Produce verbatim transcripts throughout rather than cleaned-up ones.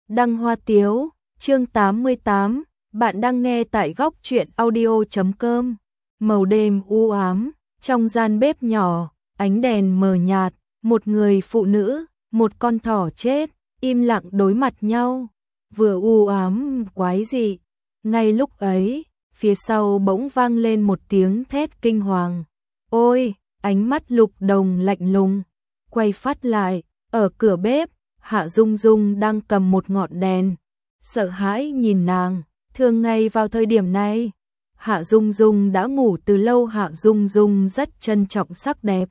Đăng Hoa Tiếu, chương tám mươi tám, bạn đang nghe tại góc truyện audio chấm com. Màu đêm u ám, trong gian bếp nhỏ, ánh đèn mờ nhạt, một người phụ nữ, một con thỏ chết, im lặng đối mặt nhau, vừa u ám quái dị. Ngay lúc ấy, phía sau bỗng vang lên một tiếng thét kinh hoàng. Ôi, ánh mắt Lục Đồng lạnh lùng, quay phát lại, ở cửa bếp, Hạ Dung Dung đang cầm một ngọn đèn, sợ hãi nhìn nàng. Thường ngày vào thời điểm này, Hạ Dung Dung đã ngủ từ lâu. Hạ Dung Dung rất trân trọng sắc đẹp,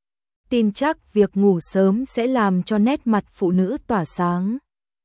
tin chắc việc ngủ sớm sẽ làm cho nét mặt phụ nữ tỏa sáng,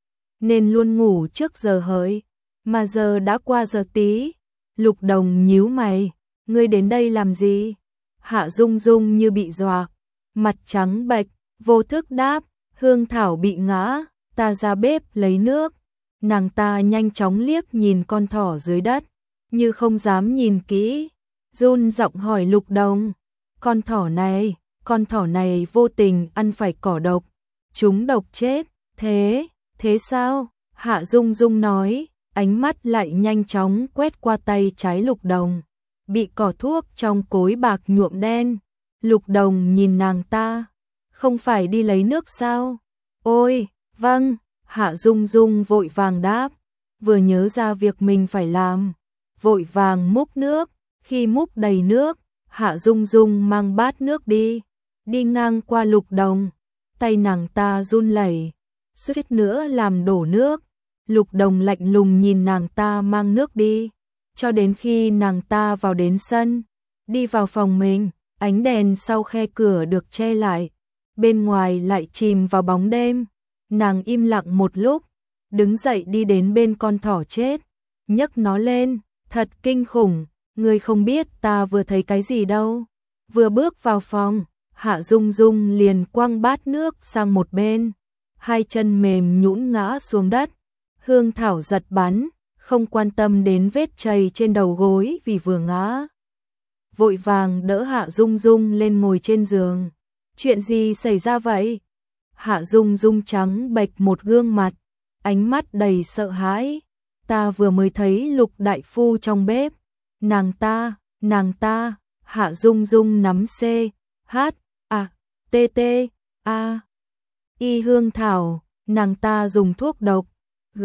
nên luôn ngủ trước giờ hợi. Mà giờ đã qua giờ tí. Lục Đồng nhíu mày, ngươi đến đây làm gì? Hạ Dung Dung như bị dọa, mặt trắng bệch, vô thức đáp, Hương Thảo bị ngã, ta ra bếp lấy nước. Nàng ta nhanh chóng liếc nhìn con thỏ dưới đất, như không dám nhìn kỹ, run giọng hỏi Lục Đồng, con thỏ này, con thỏ này vô tình ăn phải cỏ độc, chúng độc chết, thế, thế sao? Hạ Dung Dung nói, ánh mắt lại nhanh chóng quét qua tay trái Lục Đồng, bị cỏ thuốc trong cối bạc nhuộm đen. Lục Đồng nhìn nàng ta, không phải đi lấy nước sao? Ôi, vâng. Hạ Dung Dung vội vàng đáp, vừa nhớ ra việc mình phải làm, vội vàng múc nước. Khi múc đầy nước, Hạ Dung Dung mang bát nước đi, đi ngang qua Lục Đồng, tay nàng ta run rẩy, suýt nữa làm đổ nước. Lục Đồng lạnh lùng nhìn nàng ta mang nước đi, cho đến khi nàng ta vào đến sân, đi vào phòng mình, ánh đèn sau khe cửa được che lại, bên ngoài lại chìm vào bóng đêm. Nàng im lặng một lúc, đứng dậy đi đến bên con thỏ chết, nhấc nó lên, thật kinh khủng, ngươi không biết ta vừa thấy cái gì đâu. Vừa bước vào phòng, Hạ Dung Dung liền quăng bát nước sang một bên, hai chân mềm nhũn ngã xuống đất. Hương Thảo giật bắn, không quan tâm đến vết chày trên đầu gối vì vừa ngã, vội vàng đỡ Hạ Dung Dung lên ngồi trên giường. Chuyện gì xảy ra vậy? Hạ Dung Dung trắng bệch một gương mặt, ánh mắt đầy sợ hãi. Ta vừa mới thấy Lục đại phu trong bếp. Nàng ta, nàng ta. Hạ Dung Dung nắm C, H, A, T, T, A, Y Hương Thảo, nàng ta dùng thuốc độc, G,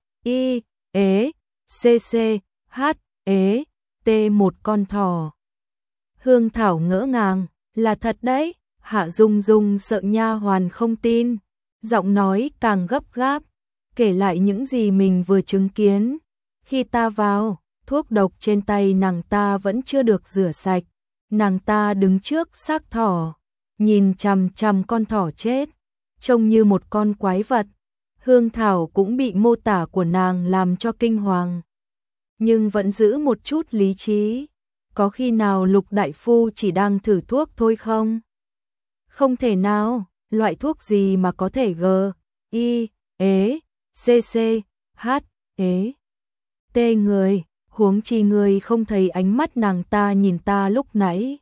I, ế, C, C, H, ế, T một con thỏ. Hương Thảo ngỡ ngàng, là thật đấy. Hạ Dung Dung sợ nha hoàn không tin, giọng nói càng gấp gáp, kể lại những gì mình vừa chứng kiến. Khi ta vào, thuốc độc trên tay nàng ta vẫn chưa được rửa sạch. Nàng ta đứng trước xác thỏ, nhìn chằm chằm con thỏ chết, trông như một con quái vật. Hương Thảo cũng bị mô tả của nàng làm cho kinh hoàng, nhưng vẫn giữ một chút lý trí. Có khi nào Lục đại phu chỉ đang thử thuốc thôi không? Không thể nào, loại thuốc gì mà có thể G, I, ế, C, C, H, ế, T người, huống chi người không thấy ánh mắt nàng ta nhìn ta lúc nãy.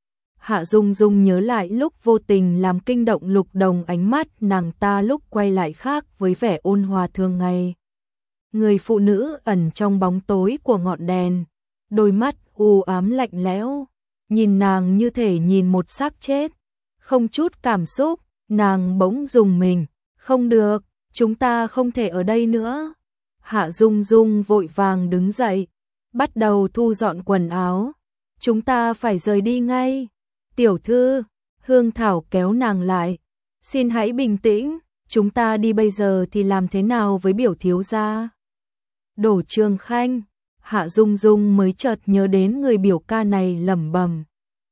Hạ Dung Dung nhớ lại lúc vô tình làm kinh động Lục Đồng, ánh mắt nàng ta lúc quay lại khác với vẻ ôn hòa thường ngày. Người phụ nữ ẩn trong bóng tối của ngọn đèn, đôi mắt u ám lạnh lẽo, nhìn nàng như thể nhìn một xác chết. Không chút cảm xúc, nàng bỗng rùng mình, không được, chúng ta không thể ở đây nữa. Hạ Dung Dung vội vàng đứng dậy, bắt đầu thu dọn quần áo. Chúng ta phải rời đi ngay. Tiểu thư, Hương Thảo kéo nàng lại, xin hãy bình tĩnh, chúng ta đi bây giờ thì làm thế nào với biểu thiếu gia? Đổ Trường Khanh. Hạ Dung Dung mới chợt nhớ đến người biểu ca này, lẩm bẩm.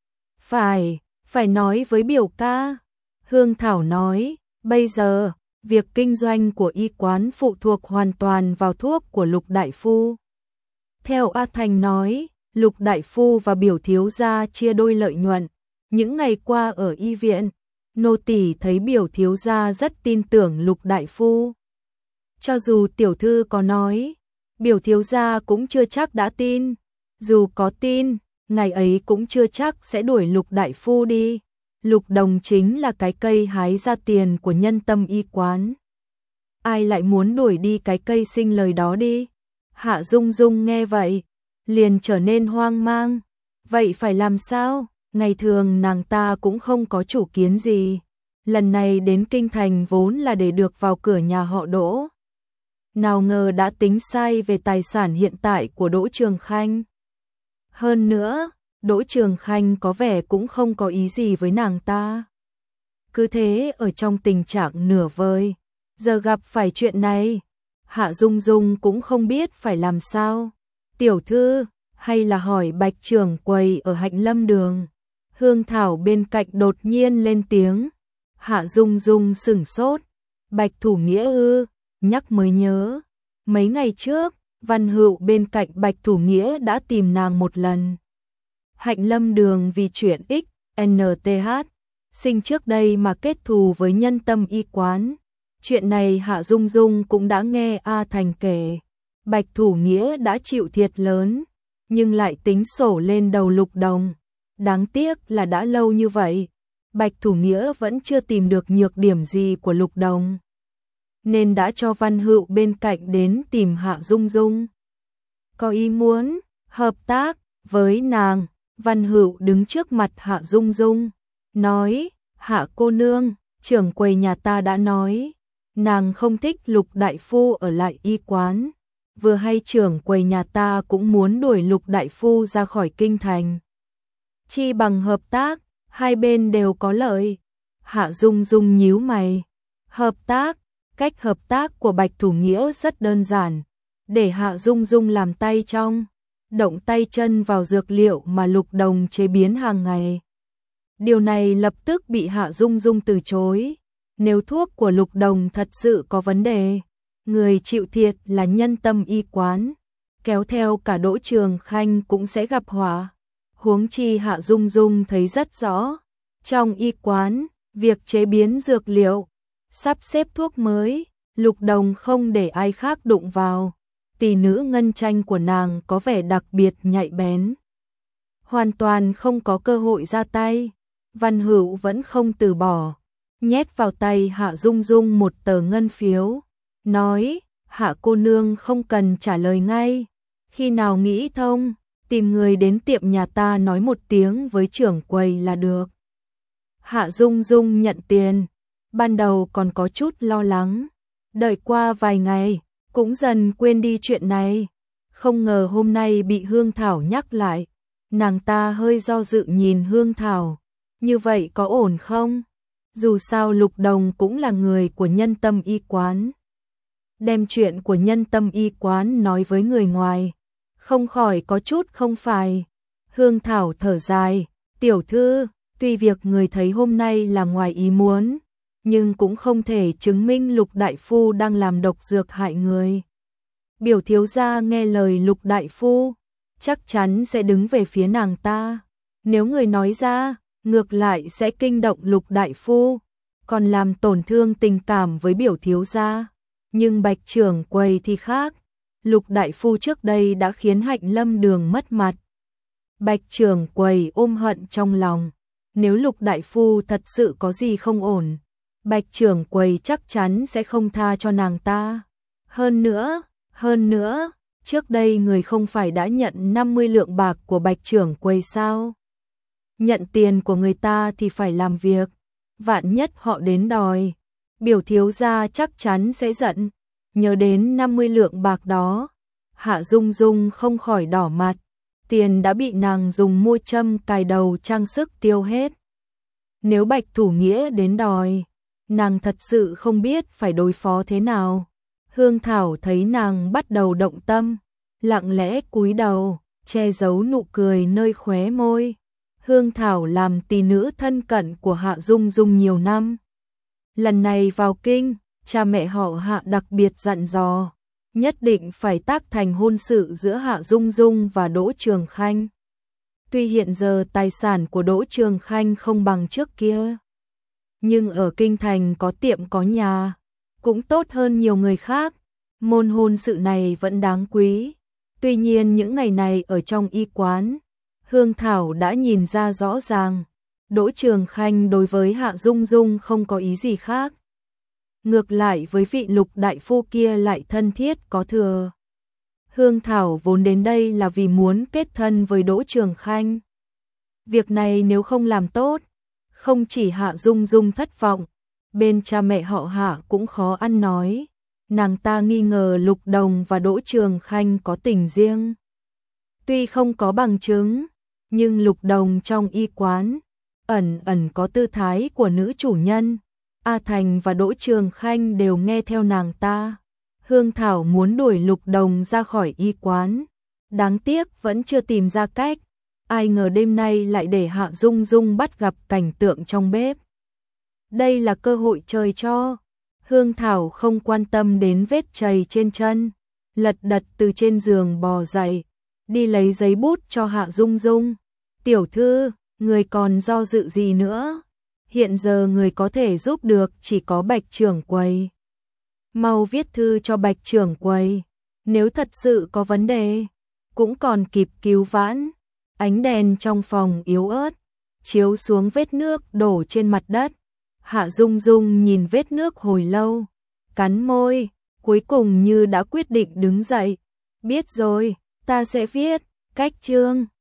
Phải, phải nói với biểu ca. Hương Thảo nói, bây giờ, việc kinh doanh của y quán phụ thuộc hoàn toàn vào thuốc của Lục đại phu. Theo A Thành nói, Lục đại phu và biểu thiếu gia chia đôi lợi nhuận. Những ngày qua ở y viện, nô tỳ thấy biểu thiếu gia rất tin tưởng Lục đại phu. Cho dù tiểu thư có nói, biểu thiếu gia cũng chưa chắc đã tin. Dù có tin, ngày ấy cũng chưa chắc sẽ đuổi Lục đại phu đi. Lục Đồng chính là cái cây hái ra tiền của nhân tâm y quán. ai lại muốn đuổi đi cái cây sinh lời đó đi? Hạ Dung Dung nghe vậy, liền trở nên hoang mang. Vậy phải làm sao? Ngày thường nàng ta cũng không có chủ kiến gì. Lần này đến kinh thành vốn là để được vào cửa nhà họ Đỗ. Nào ngờ đã tính sai về tài sản hiện tại của Đỗ Trường Khanh. Hơn nữa, Đỗ Trường Khanh có vẻ cũng không có ý gì với nàng ta. Cứ thế ở trong tình trạng nửa vời, giờ gặp phải chuyện này, Hạ Dung Dung cũng không biết phải làm sao. Tiểu thư, hay là hỏi Bạch trưởng quầy ở Hạnh Lâm Đường. Hương Thảo bên cạnh đột nhiên lên tiếng. Hạ Dung Dung sửng sốt. Bạch Thủ Nghĩa ư? Nhắc mới nhớ. Mấy ngày trước, Văn Hữu bên cạnh Bạch Thủ Nghĩa đã tìm nàng một lần. Hạnh Lâm Đường vì chuyện X, N T H, sinh trước đây mà kết thù với Nhân Tâm Y Quán. Chuyện này Hạ Dung Dung cũng đã nghe A Thành kể. Bạch Thủ Nghĩa đã chịu thiệt lớn, nhưng lại tính sổ lên đầu Lục Đồng. Đáng tiếc là đã lâu như vậy, Bạch Thủ Nghĩa vẫn chưa tìm được nhược điểm gì của Lục Đồng, nên đã cho Văn Hữu bên cạnh đến tìm Hạ Dung Dung. Có ý muốn hợp tác với nàng. Văn Hữu đứng trước mặt Hạ Dung Dung, nói, Hạ cô nương, trưởng quầy nhà ta đã nói, nàng không thích Lục đại phu ở lại y quán. Vừa hay trưởng quầy nhà ta cũng muốn đuổi Lục đại phu ra khỏi kinh thành. Chi bằng hợp tác, hai bên đều có lợi. Hạ Dung Dung nhíu mày. Hợp tác, cách hợp tác của Bạch Thủ Nghĩa rất đơn giản. Để Hạ Dung Dung làm tay trong, động tay chân vào dược liệu mà Lục Đồng chế biến hàng ngày. Điều này lập tức bị Hạ Dung Dung từ chối. Nếu thuốc của Lục Đồng thật sự có vấn đề, người chịu thiệt là Nhân Tâm Y Quán, kéo theo cả Đỗ Trường Khanh cũng sẽ gặp họa. Huống chi Hạ Dung Dung thấy rất rõ, trong y quán, việc chế biến dược liệu, sắp xếp thuốc mới, Lục Đồng không để ai khác đụng vào. Tỷ nữ Ngân Tranh của nàng có vẻ đặc biệt nhạy bén, hoàn toàn không có cơ hội ra tay. Văn Hữu vẫn không từ bỏ, nhét vào tay Hạ Dung Dung một tờ ngân phiếu, nói, Hạ cô nương không cần trả lời ngay, khi nào nghĩ thông, tìm người đến tiệm nhà ta nói một tiếng với trưởng quầy là được. Hạ Dung Dung nhận tiền, ban đầu còn có chút lo lắng, đợi qua vài ngày, cũng dần quên đi chuyện này. Không ngờ hôm nay bị Hương Thảo nhắc lại, nàng ta hơi do dự nhìn Hương Thảo, như vậy có ổn không? Dù sao Lục Đồng cũng là người của Nhân Tâm Y Quán. Đem chuyện của Nhân Tâm Y Quán nói với người ngoài, không khỏi có chút không phải. Hương Thảo thở dài, tiểu thư, tuy việc người thấy hôm nay là ngoài ý muốn, nhưng cũng không thể chứng minh Lục đại phu đang làm độc dược hại người. Biểu thiếu gia nghe lời Lục đại phu, chắc chắn sẽ đứng về phía nàng ta. Nếu người nói ra, ngược lại sẽ kinh động Lục đại phu, còn làm tổn thương tình cảm với biểu thiếu gia. Nhưng Bạch trưởng quầy thì khác, Lục đại phu trước đây đã khiến Hạnh Lâm Đường mất mặt. Bạch trưởng quầy ôm hận trong lòng, nếu Lục đại phu thật sự có gì không ổn, Bạch trưởng quầy chắc chắn sẽ không tha cho nàng ta. Hơn nữa, hơn nữa, trước đây người không phải đã nhận năm mươi lượng bạc của Bạch trưởng quầy sao? Nhận tiền của người ta thì phải làm việc, vạn nhất họ đến đòi, biểu thiếu gia chắc chắn sẽ giận. Nhớ đến năm mươi lượng bạc đó, Hạ Dung Dung không khỏi đỏ mặt, tiền đã bị nàng dùng mua châm cài đầu trang sức tiêu hết. Nếu Bạch Thủ Nghĩa đến đòi, nàng thật sự không biết phải đối phó thế nào. Hương Thảo thấy nàng bắt đầu động tâm, lặng lẽ cúi đầu, che giấu nụ cười nơi khóe môi. Hương Thảo làm tỷ nữ thân cận của Hạ Dung Dung nhiều năm. Lần này vào kinh, cha mẹ họ Hạ đặc biệt dặn dò, nhất định phải tác thành hôn sự giữa Hạ Dung Dung và Đỗ Trường Khanh. Tuy hiện giờ tài sản của Đỗ Trường Khanh không bằng trước kia, nhưng ở kinh thành có tiệm có nhà, cũng tốt hơn nhiều người khác, môn hôn sự này vẫn đáng quý. Tuy nhiên những ngày này ở trong y quán, Hương Thảo đã nhìn ra rõ ràng, Đỗ Trường Khanh đối với Hạ Dung Dung không có ý gì khác. ngược lại với vị Lục đại phu kia lại thân thiết có thừa. Hương Thảo vốn đến đây là vì muốn kết thân với Đỗ Trường Khanh. Việc này nếu không làm tốt, không chỉ Hạ Dung Dung thất vọng, bên cha mẹ họ Hạ cũng khó ăn nói. Nàng ta nghi ngờ Lục Đồng và Đỗ Trường Khanh có tình riêng. Tuy không có bằng chứng, nhưng Lục Đồng trong y quán ẩn ẩn có tư thái của nữ chủ nhân. A Thành và Đỗ Trường Khanh đều nghe theo nàng ta. Hương Thảo muốn đuổi Lục Đồng ra khỏi y quán, đáng tiếc vẫn chưa tìm ra cách. Ai ngờ đêm nay lại để Hạ Dung Dung bắt gặp cảnh tượng trong bếp. Đây là cơ hội trời cho. Hương Thảo không quan tâm đến vết chày trên chân, lật đật từ trên giường bò dậy, đi lấy giấy bút cho Hạ Dung Dung. Tiểu thư, người còn do dự gì nữa? Hiện giờ người có thể giúp được chỉ có Bạch trưởng quầy. Mau viết thư cho Bạch trưởng quầy, nếu thật sự có vấn đề, cũng còn kịp cứu vãn. Ánh đèn trong phòng yếu ớt, chiếu xuống vết nước đổ trên mặt đất. Hạ Dung Dung nhìn vết nước hồi lâu, cắn môi, cuối cùng như đã quyết định đứng dậy. Biết rồi, ta sẽ viết. Cách chương